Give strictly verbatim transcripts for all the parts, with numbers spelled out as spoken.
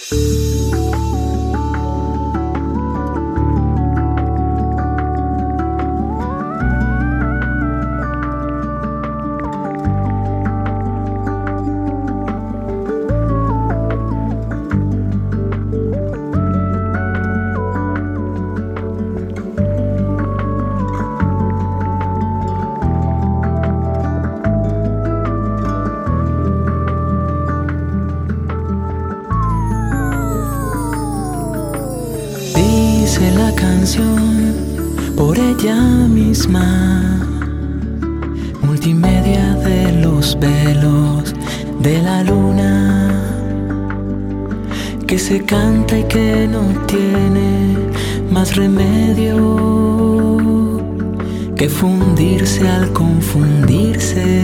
Dice la canción por ella misma, multimedia de los velos de la luna, que se canta y que no tiene más remedio que fundirse al confundirse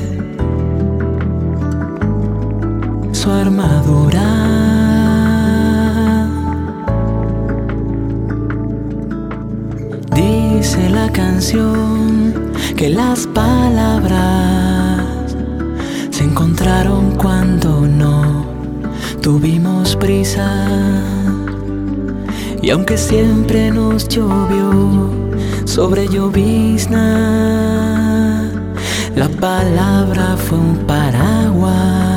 su armadura. Dice la canción que las palabras se encontraron cuando no tuvimos prisa, y aunque siempre nos llovió sobre llovizna, la palabra fue un paraguas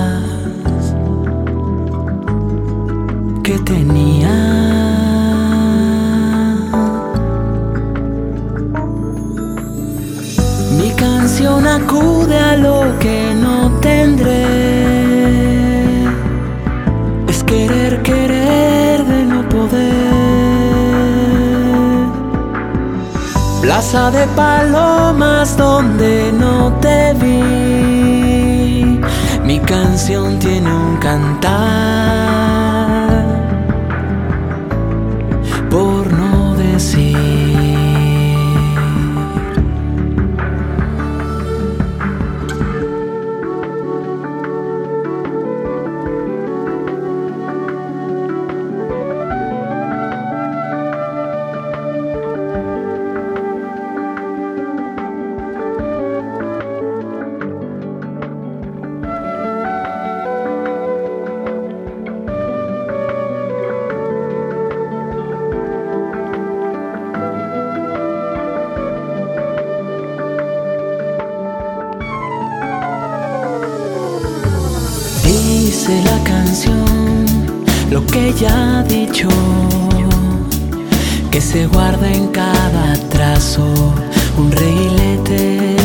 que tenía. Mi canción acude a lo que no tendré, es querer, querer de no poder. Plaza de palomas donde no te vi, mi canción tiene un cantar por no decir. Dice la canción lo que ya ha dicho, que se guarda en cada trazo un reguilete,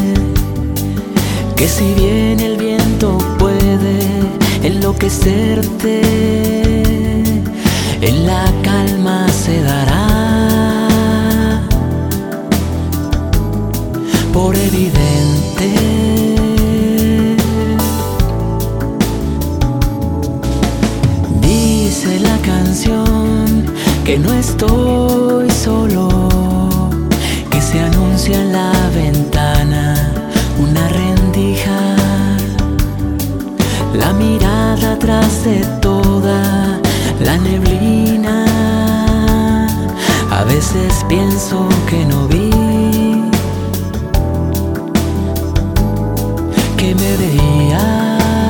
que si bien el viento puede enloquecerte, en la calma se dará por evidente. Dice la canción que no estoy solo, que se anuncia en la ventana una rendija, la mirada tras de toda la neblina. A veces pienso que no vi, que me veía.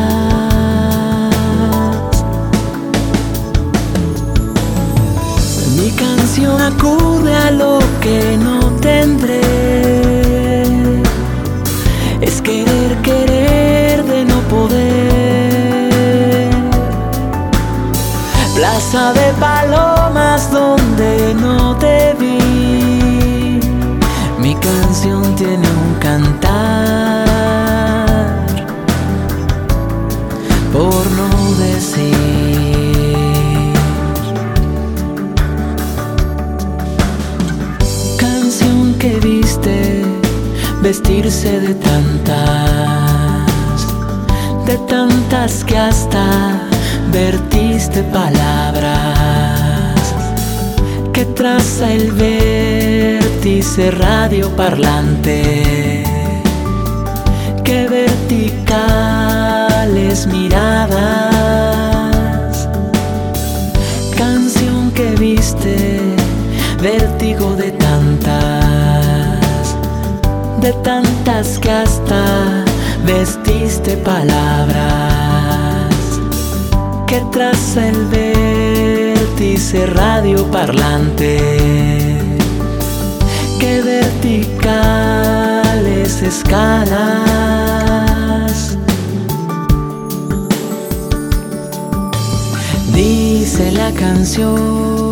Mi canción acude a lo que no tendré, es querer, querer de no poder. Plaza de palomas donde no te vi, mi canción tiene un cantar por no decir. Que viste vestirse de tantas, de tantas que hasta vertiste palabras, que traza el vértice radioparlante, que verticales miradas. Canción que viste vértigo de tantas, de tantas que hasta vestiste palabras, que traza el vértice radio parlante, que verticales escalas. Dice la canción